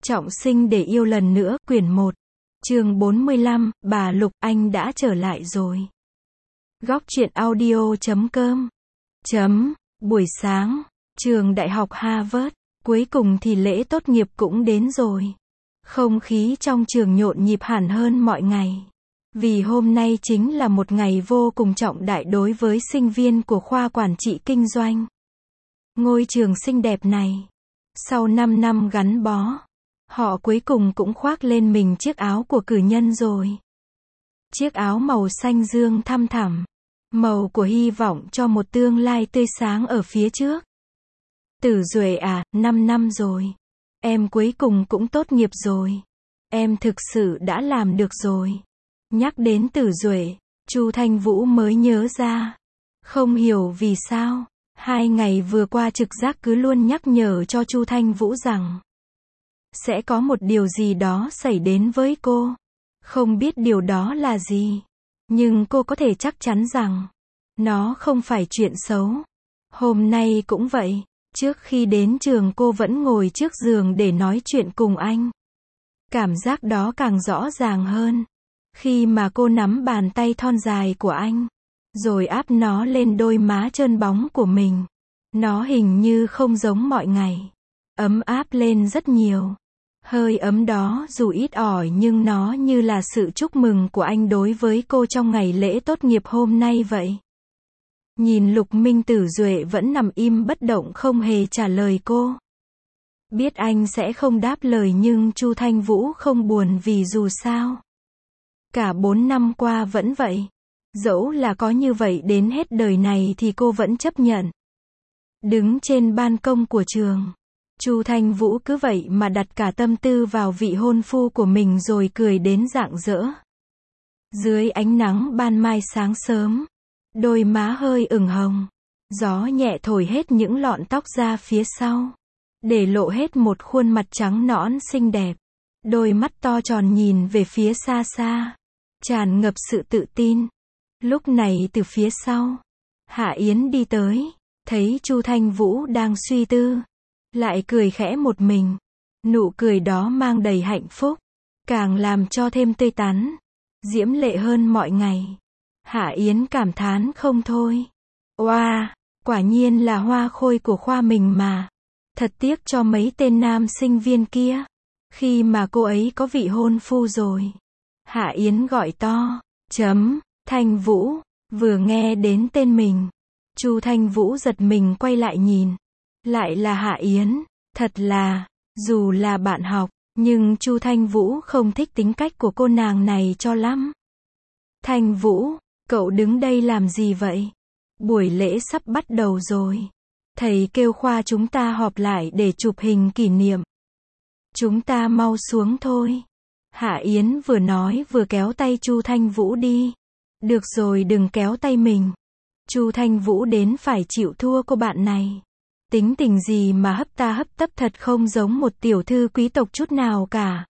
Trọng sinh để yêu lần nữa, quyển 1. Chương 45, bà Lục, anh đã trở lại rồi. Góc truyện audio.com. Buổi sáng, trường đại học Harvard, cuối cùng thì lễ tốt nghiệp cũng đến rồi. Không khí trong trường nhộn nhịp hẳn hơn mọi ngày. Vì hôm nay chính là một ngày vô cùng trọng đại đối với sinh viên của khoa quản trị kinh doanh. Ngôi trường xinh đẹp này, sau 5 năm gắn bó, họ cuối cùng cũng khoác lên mình chiếc áo của cử nhân rồi. Chiếc áo màu xanh dương thăm thẳm, màu của hy vọng cho một tương lai tươi sáng ở phía trước. Tử Duệ à, 5 năm rồi. Em cuối cùng cũng tốt nghiệp rồi. Em thực sự đã làm được rồi. Nhắc đến Tử Duệ, Chu Thanh Vũ mới nhớ ra. Không hiểu vì sao, 2 ngày vừa qua trực giác cứ luôn nhắc nhở cho Chu Thanh Vũ rằng sẽ có một điều gì đó xảy đến với cô. Không biết điều đó là gì, nhưng cô có thể chắc chắn rằng nó không phải chuyện xấu. Hôm nay cũng vậy, trước khi đến trường cô vẫn ngồi trước giường để nói chuyện cùng anh. Cảm giác đó càng rõ ràng hơn khi mà cô nắm bàn tay thon dài của anh, rồi áp nó lên đôi má trơn bóng của mình. Nó hình như không giống mọi ngày, ấm áp lên rất nhiều. Hơi ấm đó dù ít ỏi nhưng nó như là sự chúc mừng của anh đối với cô trong ngày lễ tốt nghiệp hôm nay vậy. Nhìn Lục Minh Tử Duệ vẫn nằm im bất động không hề trả lời cô. Biết anh sẽ không đáp lời nhưng Chu Thanh Vũ không buồn vì dù sao, cả 4 năm qua vẫn vậy. Dẫu là có như vậy đến hết đời này thì cô vẫn chấp nhận. Đứng trên ban công của trường, Chu Thanh Vũ cứ vậy mà đặt cả tâm tư vào vị hôn phu của mình rồi cười đến rạng rỡ. Dưới ánh nắng ban mai sáng sớm, đôi má hơi ửng hồng, gió nhẹ thổi hết những lọn tóc ra phía sau, để lộ hết một khuôn mặt trắng nõn xinh đẹp. Đôi mắt to tròn nhìn về phía xa xa, tràn ngập sự tự tin. Lúc này từ phía sau, Hạ Yến đi tới, thấy Chu Thanh Vũ đang suy tư, lại cười khẽ một mình. Nụ cười đó mang đầy hạnh phúc, càng làm cho thêm tươi tắn, diễm lệ hơn mọi ngày. Hạ Yến cảm thán không thôi. Oa, quả nhiên là hoa khôi của khoa mình mà. Thật tiếc cho mấy tên nam sinh viên kia, khi mà cô ấy có vị hôn phu rồi. Hạ Yến gọi to. Thanh Vũ. Vừa nghe đến tên mình, Chu Thanh Vũ giật mình quay lại nhìn. Lại là Hạ Yến. Thật là, dù là bạn học, nhưng Chu Thanh Vũ không thích tính cách của cô nàng này cho lắm. Thanh Vũ, cậu đứng đây làm gì vậy? Buổi lễ sắp bắt đầu rồi. Thầy kêu khoa chúng ta họp lại để chụp hình kỷ niệm. Chúng ta mau xuống thôi. Hạ Yến vừa nói vừa kéo tay Chu Thanh Vũ đi. Được rồi, đừng kéo tay mình. Chu Thanh Vũ đến phải chịu thua cô bạn này. Tính tình gì mà hấp ta hấp tấp, thật không giống một tiểu thư quý tộc chút nào cả.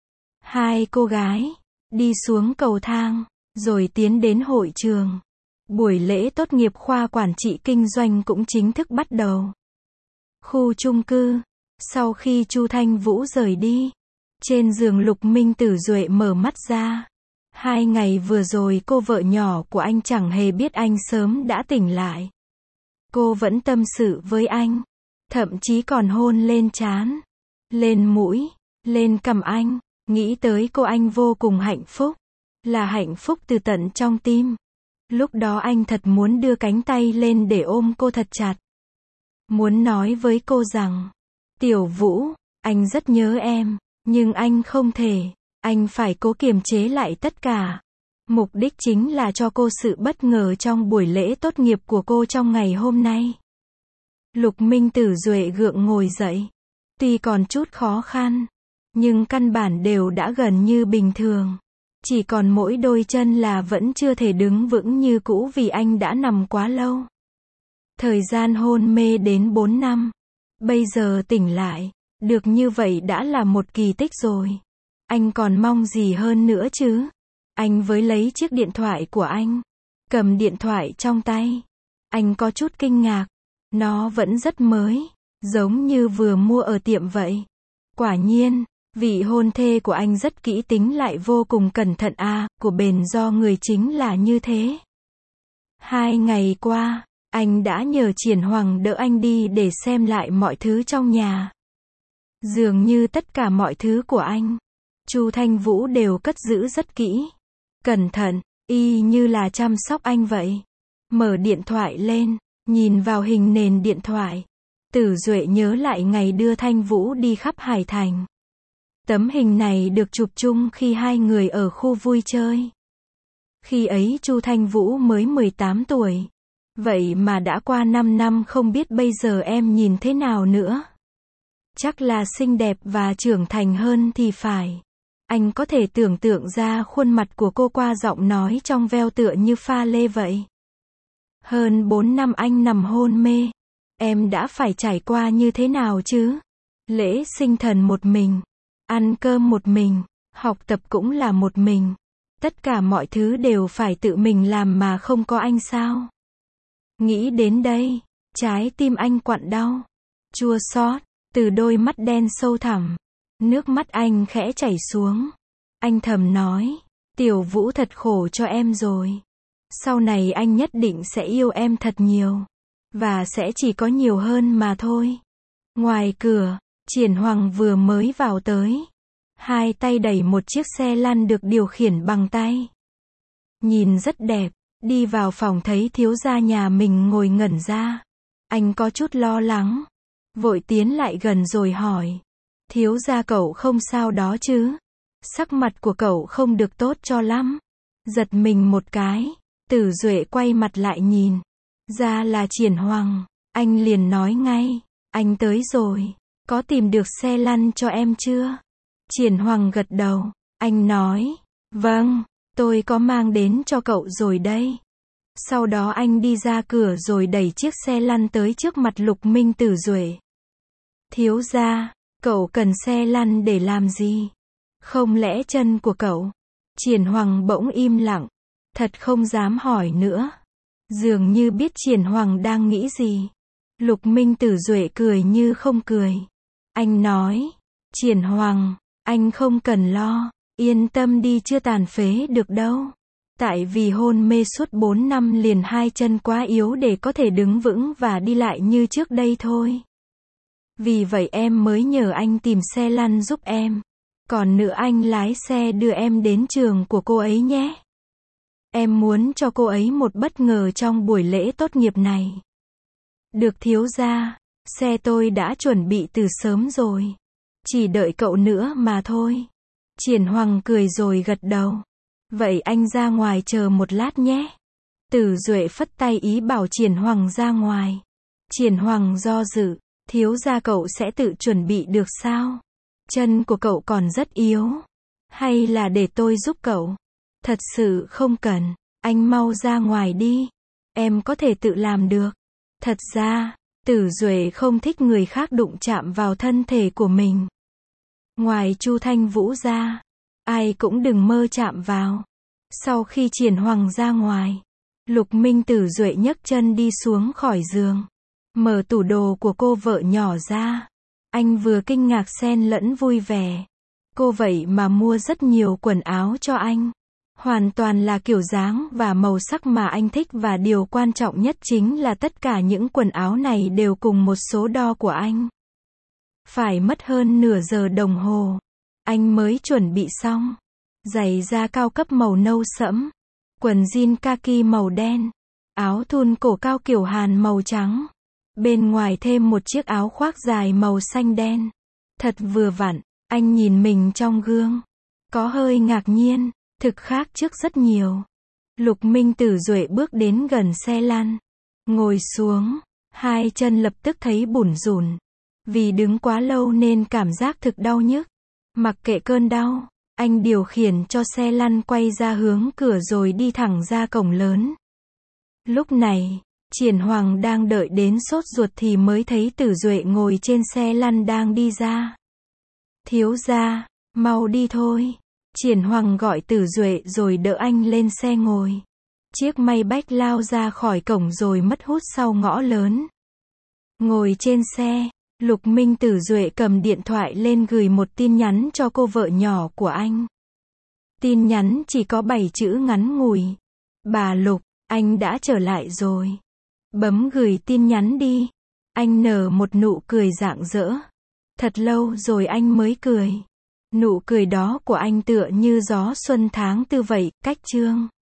Hai cô gái đi xuống cầu thang, rồi tiến đến hội trường. Buổi lễ tốt nghiệp khoa quản trị kinh doanh cũng chính thức bắt đầu. Khu chung cư. Sau khi Chu Thanh Vũ rời đi, trên giường Lục Minh Tử Duệ mở mắt ra. 2 ngày vừa rồi cô vợ nhỏ của anh chẳng hề biết anh sớm đã tỉnh lại. Cô vẫn tâm sự với anh, thậm chí còn hôn lên trán, lên mũi, lên cằm anh. Nghĩ tới cô anh vô cùng hạnh phúc, là hạnh phúc từ tận trong tim. Lúc đó anh thật muốn đưa cánh tay lên để ôm cô thật chặt. Muốn nói với cô rằng, Tiểu Vũ, anh rất nhớ em, nhưng anh không thể. Anh phải cố kiềm chế lại tất cả. Mục đích chính là cho cô sự bất ngờ trong buổi lễ tốt nghiệp của cô trong ngày hôm nay. Lục Minh Tử Duệ gượng ngồi dậy. Tuy còn chút khó khăn, nhưng căn bản đều đã gần như bình thường. Chỉ còn mỗi đôi chân là vẫn chưa thể đứng vững như cũ vì anh đã nằm quá lâu. Thời gian hôn mê đến 4 năm. Bây giờ tỉnh lại, được như vậy đã là một kỳ tích rồi. Anh còn mong gì hơn nữa chứ? Anh với lấy chiếc điện thoại của anh, cầm điện thoại trong tay. Anh có chút kinh ngạc. Nó vẫn rất mới, giống như vừa mua ở tiệm vậy. Quả nhiên, Vị hôn thê của anh rất kỹ tính lại vô cùng cẩn thận à, của bền do người chính là như thế. 2 ngày qua, anh đã nhờ Triển Hoàng đỡ anh đi để xem lại mọi thứ trong nhà. Dường như tất cả mọi thứ của anh, Chu Thanh Vũ đều cất giữ rất kỹ, cẩn thận, y như là chăm sóc anh vậy. Mở điện thoại lên, nhìn vào hình nền điện thoại. Tử Duệ nhớ lại ngày đưa Thanh Vũ đi khắp Hải Thành. Tấm hình này được chụp chung khi hai người ở khu vui chơi. Khi ấy Chu Thanh Vũ mới 18 tuổi. Vậy mà đã qua 5 năm không biết bây giờ em nhìn thế nào nữa. Chắc là xinh đẹp và trưởng thành hơn thì phải. Anh có thể tưởng tượng ra khuôn mặt của cô qua giọng nói trong veo tựa như pha lê vậy. Hơn 4 năm anh nằm hôn mê. Em đã phải trải qua như thế nào chứ? Lễ sinh thần một mình. Ăn cơm một mình. Học tập cũng là một mình. Tất cả mọi thứ đều phải tự mình làm mà không có anh sao? Nghĩ đến đây, trái tim anh quặn đau. Chua xót, từ đôi mắt đen sâu thẳm. Nước mắt anh khẽ chảy xuống. Anh thầm nói, Tiểu Vũ thật khổ cho em rồi. Sau này anh nhất định sẽ yêu em thật nhiều. Và sẽ chỉ có nhiều hơn mà thôi. Ngoài cửa, Triển Hoàng vừa mới vào tới. Hai tay đẩy một chiếc xe lăn được điều khiển bằng tay. Nhìn rất đẹp, đi vào phòng thấy thiếu gia nhà mình ngồi ngẩn ra. Anh có chút lo lắng. Vội tiến lại gần rồi hỏi. Thiếu gia cậu không sao đó chứ? Sắc mặt của cậu không được tốt cho lắm. Giật mình một cái, Tử Duệ quay mặt lại nhìn. Ra là Triển Hoàng, anh liền nói ngay. Anh tới rồi, có tìm được xe lăn cho em chưa? Triển Hoàng gật đầu, anh nói. Vâng, tôi có mang đến cho cậu rồi đây. Sau đó anh đi ra cửa rồi đẩy chiếc xe lăn tới trước mặt Lục Minh Tử Duệ. Thiếu gia, cậu cần xe lăn để làm gì? Không lẽ chân của cậu? Triển Hoàng bỗng im lặng, thật không dám hỏi nữa. Dường như biết Triển Hoàng đang nghĩ gì. Lục Minh Tử Duệ cười như không cười. Anh nói, Triển Hoàng, anh không cần lo, yên tâm đi, chưa tàn phế được đâu. Tại vì hôn mê suốt 4 năm liền, hai chân quá yếu để có thể đứng vững và đi lại như trước đây thôi. Vì vậy em mới nhờ anh tìm xe lăn giúp em. Còn nữa anh lái xe đưa em đến trường của cô ấy nhé. Em muốn cho cô ấy một bất ngờ trong buổi lễ tốt nghiệp này. Được thiếu gia, xe tôi đã chuẩn bị từ sớm rồi. Chỉ đợi cậu nữa mà thôi. Triển Hoàng cười rồi gật đầu. Vậy anh ra ngoài chờ một lát nhé. Tử Duệ phất tay ý bảo Triển Hoàng ra ngoài. Triển Hoàng do dự. Thiếu gia cậu sẽ tự chuẩn bị được sao? Chân của cậu còn rất yếu. Hay là để tôi giúp cậu? Thật sự không cần. Anh mau ra ngoài đi. Em có thể tự làm được. Thật ra, Tử Duệ không thích người khác đụng chạm vào thân thể của mình. Ngoài Chu Thanh Vũ ra, ai cũng đừng mơ chạm vào. Sau khi Triển Hoàng ra ngoài, Lục Minh Tử Duệ nhấc chân đi xuống khỏi giường. Mở tủ đồ của cô vợ nhỏ ra. Anh vừa kinh ngạc xen lẫn vui vẻ. Cô vậy mà mua rất nhiều quần áo cho anh. Hoàn toàn là kiểu dáng và màu sắc mà anh thích, và điều quan trọng nhất chính là tất cả những quần áo này đều cùng một số đo của anh. Phải mất hơn nửa giờ đồng hồ, anh mới chuẩn bị xong. Giày da cao cấp màu nâu sẫm, quần jean kaki màu đen, áo thun cổ cao kiểu Hàn màu trắng. Bên ngoài thêm một chiếc áo khoác dài màu xanh đen. Thật vừa vặn, anh nhìn mình trong gương. Có hơi ngạc nhiên, thực khác trước rất nhiều. Lục Minh Tử Duệ bước đến gần xe lăn. Ngồi xuống, hai chân lập tức thấy bủn rủn. Vì đứng quá lâu nên cảm giác thực đau nhức. Mặc kệ cơn đau, anh điều khiển cho xe lăn quay ra hướng cửa rồi đi thẳng ra cổng lớn. Lúc này, Triển Hoàng đang đợi đến sốt ruột thì mới thấy Tử Duệ ngồi trên xe lăn đang đi ra. Thiếu gia, mau đi thôi. Triển Hoàng gọi Tử Duệ rồi đỡ anh lên xe ngồi. Chiếc Maybach lao ra khỏi cổng rồi mất hút sau ngõ lớn. Ngồi trên xe, Lục Minh Tử Duệ cầm điện thoại lên gửi một tin nhắn cho cô vợ nhỏ của anh. Tin nhắn chỉ có 7 chữ ngắn ngủi. Bà Lục, anh đã trở lại rồi. Bấm gửi tin nhắn đi. Anh nở một nụ cười rạng rỡ. Thật lâu rồi anh mới cười. Nụ cười đó của anh tựa như gió xuân tháng tư vậy, cách chương.